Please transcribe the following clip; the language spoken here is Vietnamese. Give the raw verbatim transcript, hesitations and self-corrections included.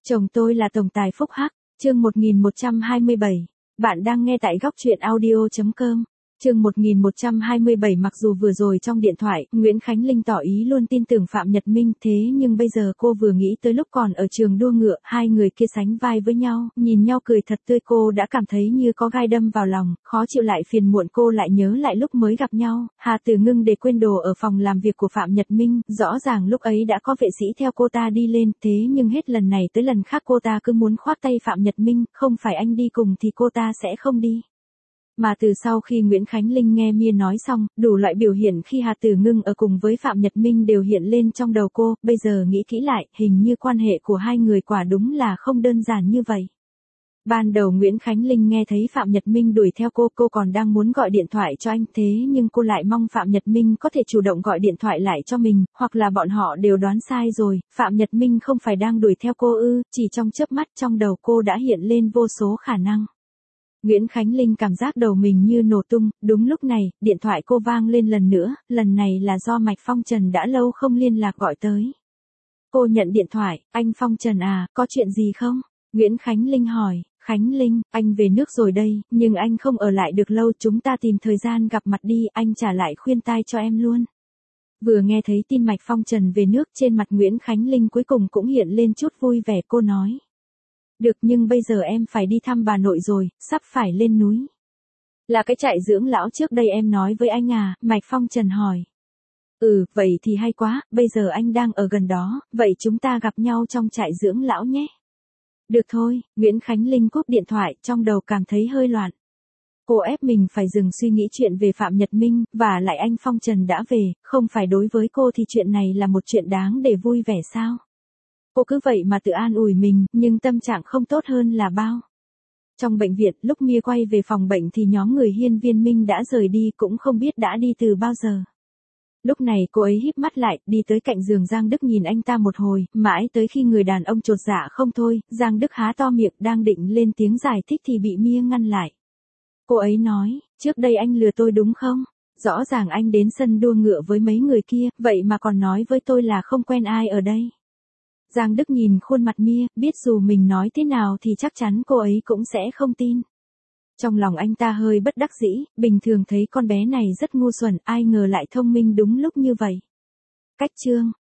Chồng tôi là tổng tài phúc hắc, chương một nghìn một trăm hai mươi bảy. Bạn đang nghe tại góc truyện audio chấm com. Chương một nghìn một trăm hai mươi bảy. Mặc dù vừa rồi trong điện thoại, Nguyễn Khánh Linh tỏ ý luôn tin tưởng Phạm Nhật Minh, thế nhưng bây giờ cô vừa nghĩ tới lúc còn ở trường đua ngựa, hai người kia sánh vai với nhau, nhìn nhau cười thật tươi, cô đã cảm thấy như có gai đâm vào lòng, khó chịu lại phiền muộn. Cô lại nhớ lại lúc mới gặp nhau, Hà Tử Ngưng để quên đồ ở phòng làm việc của Phạm Nhật Minh, rõ ràng lúc ấy đã có vệ sĩ theo cô ta đi lên, thế nhưng hết lần này tới lần khác cô ta cứ muốn khoác tay Phạm Nhật Minh, không phải anh đi cùng thì cô ta sẽ không đi. Mà từ sau khi Nguyễn Khánh Linh nghe Mia nói xong, đủ loại biểu hiện khi Hà Tử Ngưng ở cùng với Phạm Nhật Minh đều hiện lên trong đầu cô, bây giờ nghĩ kỹ lại, hình như quan hệ của hai người quả đúng là không đơn giản như vậy. Ban đầu Nguyễn Khánh Linh nghe thấy Phạm Nhật Minh đuổi theo cô, cô còn đang muốn gọi điện thoại cho anh, thế nhưng cô lại mong Phạm Nhật Minh có thể chủ động gọi điện thoại lại cho mình, hoặc là bọn họ đều đoán sai rồi, Phạm Nhật Minh không phải đang đuổi theo cô ư? Chỉ trong chớp mắt trong đầu cô đã hiện lên vô số khả năng. Nguyễn Khánh Linh cảm giác đầu mình như nổ tung, đúng lúc này, điện thoại cô vang lên lần nữa, lần này là do Mạch Phong Trần đã lâu không liên lạc gọi tới. Cô nhận điện thoại, anh Phong Trần à, có chuyện gì không? Nguyễn Khánh Linh hỏi. Khánh Linh, anh về nước rồi đây, nhưng anh không ở lại được lâu, chúng ta tìm thời gian gặp mặt đi, anh trả lại khuyên tai cho em luôn. Vừa nghe thấy tin Mạch Phong Trần về nước, trên mặt Nguyễn Khánh Linh cuối cùng cũng hiện lên chút vui vẻ, cô nói. Được, nhưng bây giờ em phải đi thăm bà nội rồi, sắp phải lên núi. Là cái trại dưỡng lão trước đây em nói với anh à? Mạch Phong Trần hỏi. Ừ, vậy thì hay quá, bây giờ anh đang ở gần đó, vậy chúng ta gặp nhau trong trại dưỡng lão nhé. Được thôi, Nguyễn Khánh Linh cúp điện thoại, trong đầu cảm thấy hơi loạn. Cô ép mình phải dừng suy nghĩ chuyện về Phạm Nhật Minh, và lại anh Phong Trần đã về, không phải đối với cô thì chuyện này là một chuyện đáng để vui vẻ sao? Cô cứ vậy mà tự an ủi mình, nhưng tâm trạng không tốt hơn là bao. Trong bệnh viện, lúc Mia quay về phòng bệnh thì nhóm người Hiên Viên Minh đã rời đi, cũng không biết đã đi từ bao giờ. Lúc này cô ấy híp mắt lại, đi tới cạnh giường Giang Đức nhìn anh ta một hồi, mãi tới khi người đàn ông chột dạ không thôi, Giang Đức há to miệng đang định lên tiếng giải thích thì bị Mia ngăn lại. Cô ấy nói, trước đây anh lừa tôi đúng không? Rõ ràng anh đến sân đua ngựa với mấy người kia, vậy mà còn nói với tôi là không quen ai ở đây. Giang Đức nhìn khuôn mặt Mia, biết dù mình nói thế nào thì chắc chắn cô ấy cũng sẽ không tin. Trong lòng anh ta hơi bất đắc dĩ, bình thường thấy con bé này rất ngu xuẩn, ai ngờ lại thông minh đúng lúc như vậy. Cách chương